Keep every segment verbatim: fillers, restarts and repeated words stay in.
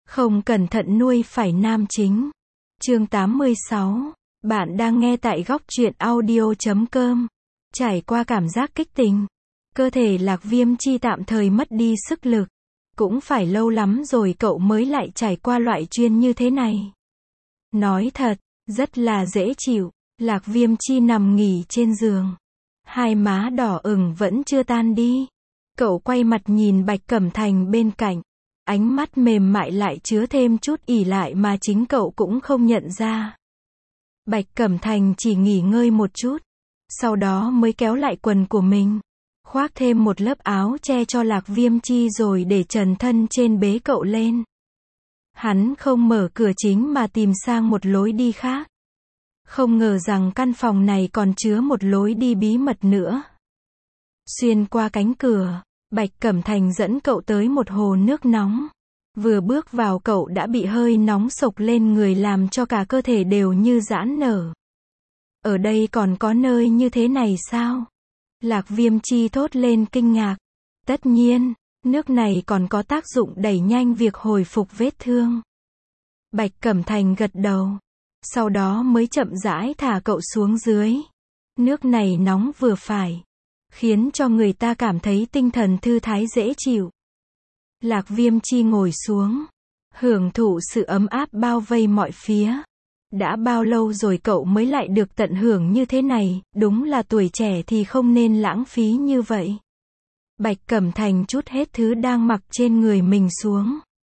Không cẩn thận nuôi phải nam chính. Chương tám mươi sáu. Bạn đang nghe tại góc truyện audio chấm com. Trải qua cảm giác kích tình, cơ thể Lạc Viêm Chi tạm thời mất đi sức lực. Cũng phải lâu lắm rồi cậu mới lại trải qua loại chuyên như thế này. Nói thật, rất là dễ chịu. Lạc Viêm Chi nằm nghỉ trên giường. Hai má đỏ ửng vẫn chưa tan đi. Cậu quay mặt nhìn Bạch Cẩm Thành bên cạnh. Ánh mắt mềm mại lại chứa thêm chút ỷ lại mà chính cậu cũng không nhận ra. Bạch Cẩm Thành chỉ nghỉ ngơi một chút, sau đó mới kéo lại quần của mình, khoác thêm một lớp áo che cho Lạc Viêm Chi rồi để trần thân trên bế cậu lên. Hắn không mở cửa chính mà tìm sang một lối đi khác. Không ngờ rằng căn phòng này còn chứa một lối đi bí mật nữa. Xuyên qua cánh cửa, Bạch Cẩm Thành dẫn cậu tới một hồ nước nóng. Vừa bước vào cậu đã bị hơi nóng sộc lên người làm cho cả cơ thể đều như giãn nở. Ở đây còn có nơi như thế này sao? Lạc Viêm Chi thốt lên kinh ngạc. Tất nhiên, nước này còn có tác dụng đẩy nhanh việc hồi phục vết thương. Bạch Cẩm Thành gật đầu. Sau đó mới chậm rãi thả cậu xuống dưới. Nước này nóng vừa phải, khiến cho người ta cảm thấy tinh thần thư thái dễ chịu. Lạc Viêm Chi ngồi xuống, hưởng thụ sự ấm áp bao vây mọi phía. Đã bao lâu rồi cậu mới lại được tận hưởng như thế này, đúng là tuổi trẻ thì không nên lãng phí như vậy. Bạch Cẩm Thành trút hết thứ đang mặc trên người mình xuống.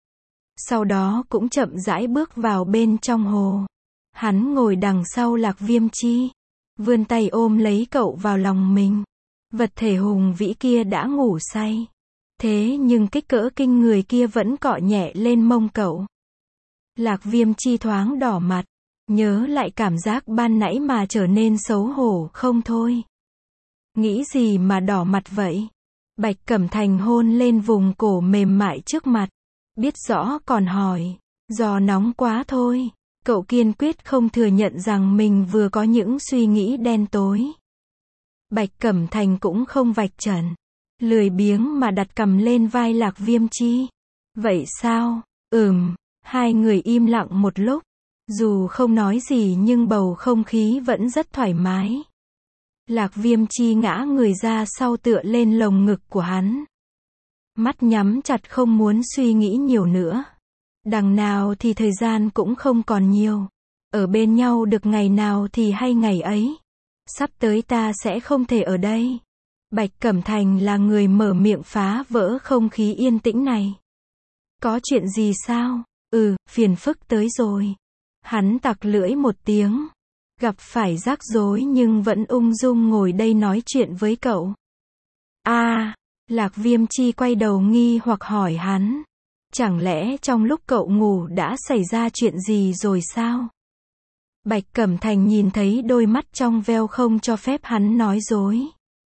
Sau đó cũng chậm rãi bước vào bên trong hồ. Hắn ngồi đằng sau Lạc Viêm Chi, vươn tay ôm lấy cậu vào lòng mình. Vật thể hùng vĩ kia đã ngủ say. Thế nhưng kích cỡ kinh người kia vẫn cọ nhẹ lên mông cậu. Lạc Viêm Chi thoáng đỏ mặt, nhớ lại cảm giác ban nãy mà trở nên xấu hổ không thôi. Nghĩ gì mà đỏ mặt vậy? Bạch Cẩm Thành hôn lên vùng cổ mềm mại trước mặt. Biết rõ còn hỏi, do nóng quá thôi. Cậu kiên quyết không thừa nhận rằng mình vừa có những suy nghĩ đen tối. Bạch Cẩm Thành cũng không vạch trần, lười biếng mà đặt cằm lên vai Lạc Viêm Chi. Vậy sao? Ừm. Hai người im lặng một lúc. Dù không nói gì nhưng bầu không khí vẫn rất thoải mái. Lạc Viêm Chi ngã người ra sau tựa lên lồng ngực của hắn. Mắt nhắm chặt không muốn suy nghĩ nhiều nữa. Đằng nào thì thời gian cũng không còn nhiều. Ở bên nhau được ngày nào thì hay ngày ấy. Sắp tới ta sẽ không thể ở đây. Bạch Cẩm Thành là người mở miệng phá vỡ không khí yên tĩnh này. Có chuyện gì sao? Ừ, phiền phức tới rồi. Hắn tặc lưỡi một tiếng. Gặp phải rắc rối nhưng vẫn ung dung ngồi đây nói chuyện với cậu. A, à, Lạc Viêm Chi quay đầu nghi hoặc hỏi hắn. Chẳng lẽ trong lúc cậu ngủ đã xảy ra chuyện gì rồi sao? Bạch Cẩm Thành nhìn thấy đôi mắt trong veo không cho phép hắn nói dối.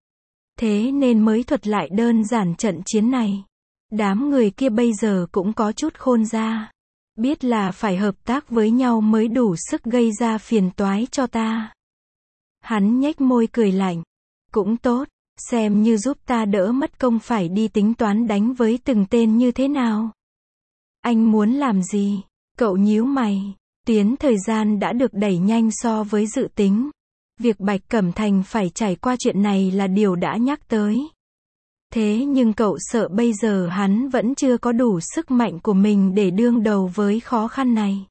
Thế nên mới thuật lại đơn giản trận chiến này. Đám người kia bây giờ cũng có chút khôn ra. Biết là phải hợp tác với nhau mới đủ sức gây ra phiền toái cho ta. Hắn nhếch môi cười lạnh. Cũng tốt, xem như giúp ta đỡ mất công phải đi tính toán đánh với từng tên như thế nào. Anh muốn làm gì? Cậu nhíu mày. Tuyến thời gian đã được đẩy nhanh so với dự tính. Việc Bạch Cẩm Thành phải trải qua chuyện này là điều đã nhắc tới. Thế nhưng cậu sợ bây giờ hắn vẫn chưa có đủ sức mạnh của mình để đương đầu với khó khăn này.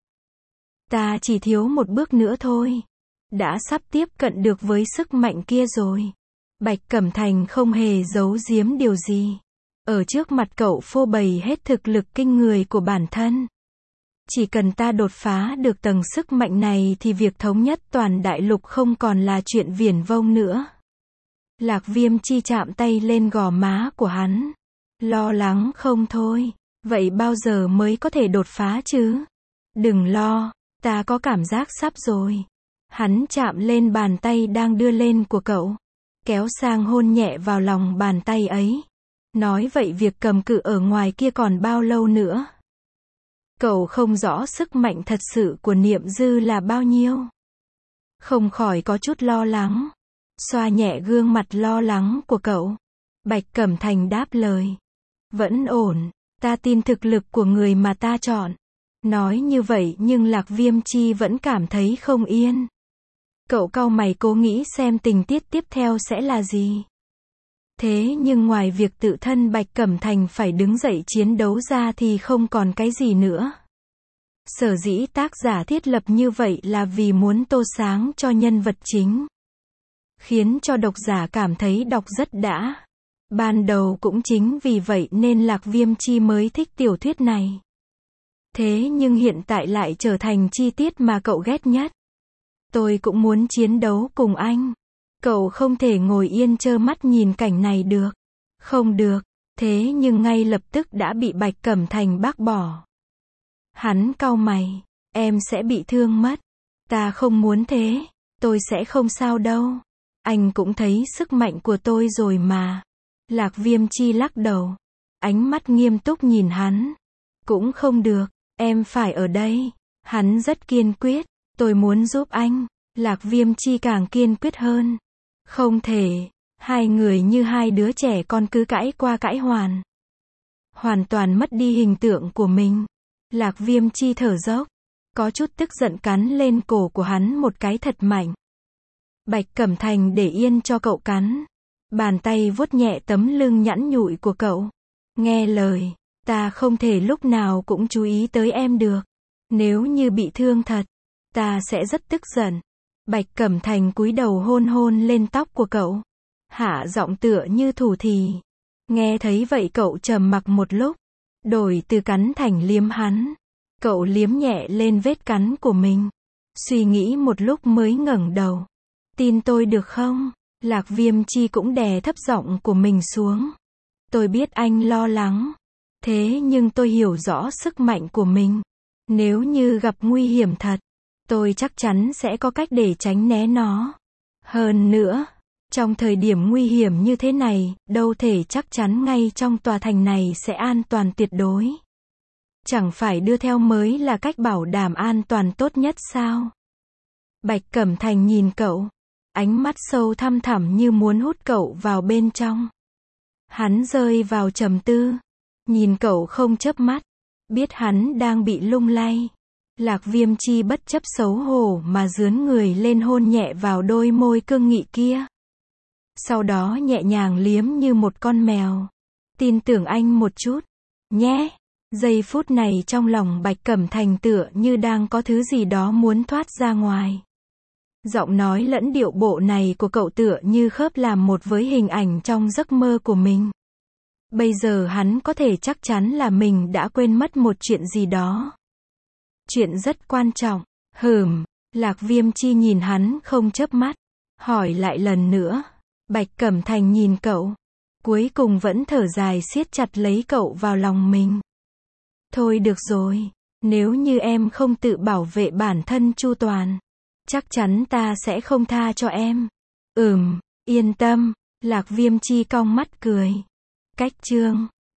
Ta chỉ thiếu một bước nữa thôi. Đã sắp tiếp cận được với sức mạnh kia rồi. Bạch Cẩm Thành không hề giấu giếm điều gì. Ở trước mặt cậu phô bày hết thực lực kinh người của bản thân. Chỉ cần ta đột phá được tầng sức mạnh này thì việc thống nhất toàn đại lục không còn là chuyện viển vông nữa. Lạc Viêm Chi chạm tay lên gò má của hắn. Lo lắng không thôi. Vậy bao giờ mới có thể đột phá chứ? Đừng lo, ta có cảm giác sắp rồi. Hắn chạm lên bàn tay đang đưa lên của cậu. Kéo sang hôn nhẹ vào lòng bàn tay ấy. Nói vậy việc cầm cự ở ngoài kia còn bao lâu nữa? Cậu không rõ sức mạnh thật sự của Niệm Dư là bao nhiêu. Không khỏi có chút lo lắng. Xoa nhẹ gương mặt lo lắng của cậu. Bạch Cẩm Thành đáp lời. Vẫn ổn, ta tin thực lực của người mà ta chọn. Nói như vậy nhưng Lạc Viêm Chi vẫn cảm thấy không yên. Cậu cau mày cố nghĩ xem tình tiết tiếp theo sẽ là gì. Thế nhưng ngoài việc tự thân Bạch Cẩm Thành phải đứng dậy chiến đấu ra thì không còn cái gì nữa. Sở dĩ tác giả thiết lập như vậy là vì muốn tô sáng cho nhân vật chính. Khiến cho độc giả cảm thấy đọc rất đã. Ban đầu cũng chính vì vậy nên Lạc Viêm Chi mới thích tiểu thuyết này. Thế nhưng hiện tại lại trở thành chi tiết mà cậu ghét nhất. Tôi cũng muốn chiến đấu cùng anh. Cậu không thể ngồi yên trơ mắt nhìn cảnh này được. Không được. Thế nhưng ngay lập tức đã bị Bạch Cẩm Thành bác bỏ. Hắn cau mày. Em sẽ bị thương mất. Ta không muốn thế. Tôi sẽ không sao đâu. Anh cũng thấy sức mạnh của tôi rồi mà. Lạc Viêm Chi lắc đầu. Ánh mắt nghiêm túc nhìn hắn. Cũng không được. Em phải ở đây. Hắn rất kiên quyết. Tôi muốn giúp anh. Lạc Viêm Chi càng kiên quyết hơn. Không thể. Hai người như hai đứa trẻ con cứ cãi qua cãi hoàn. Hoàn toàn mất đi hình tượng của mình. Lạc Viêm Chi thở dốc. Có chút tức giận cắn lên cổ của hắn một cái thật mạnh. Bạch Cẩm Thành để yên cho cậu cắn. Bàn tay vuốt nhẹ tấm lưng nhẵn nhụi của cậu. Nghe lời. Ta không thể lúc nào cũng chú ý tới em được. Nếu như bị thương thật. Ta sẽ rất tức giận. Bạch Cẩm Thành cúi đầu hôn hôn lên tóc của cậu. Hạ giọng tựa như thủ thỉ. Nghe thấy vậy cậu trầm mặc một lúc. Đổi từ cắn thành liếm hắn. Cậu liếm nhẹ lên vết cắn của mình. Suy nghĩ một lúc mới ngẩng đầu. Tin tôi được không? Lạc Viêm Chi cũng đè thấp giọng của mình xuống. Tôi biết anh lo lắng. Thế nhưng tôi hiểu rõ sức mạnh của mình. Nếu như gặp nguy hiểm thật, tôi chắc chắn sẽ có cách để tránh né nó. Hơn nữa, trong thời điểm nguy hiểm như thế này, đâu thể chắc chắn ngay trong tòa thành này sẽ an toàn tuyệt đối. Chẳng phải đưa theo mới là cách bảo đảm an toàn tốt nhất sao? Bạch Cẩm Thành nhìn cậu. Ánh mắt sâu thăm thẳm như muốn hút cậu vào bên trong. Hắn rơi vào trầm tư. Nhìn cậu không chớp mắt. Biết hắn đang bị lung lay. Lạc Viêm Chi bất chấp xấu hổ mà dướn người lên hôn nhẹ vào đôi môi cương nghị kia. Sau đó nhẹ nhàng liếm như một con mèo. Tin tưởng anh một chút. Nhé. Giây phút này trong lòng Bạch Cẩm Thành tựa như đang có thứ gì đó muốn thoát ra ngoài. Giọng nói lẫn điệu bộ này của cậu tựa như khớp làm một với hình ảnh trong giấc mơ của mình. Bây giờ hắn có thể chắc chắn là mình đã quên mất một chuyện gì đó. Chuyện rất quan trọng. Hừm. Lạc Viêm Chi nhìn hắn không chớp mắt. Hỏi lại lần nữa. Bạch Cẩm Thành nhìn cậu. Cuối cùng vẫn thở dài siết chặt lấy cậu vào lòng mình. Thôi được rồi. Nếu như em không tự bảo vệ bản thân chu toàn, chắc chắn ta sẽ không tha cho em. Ừm, yên tâm. Lạc Viêm Chi cong mắt cười. Cách chương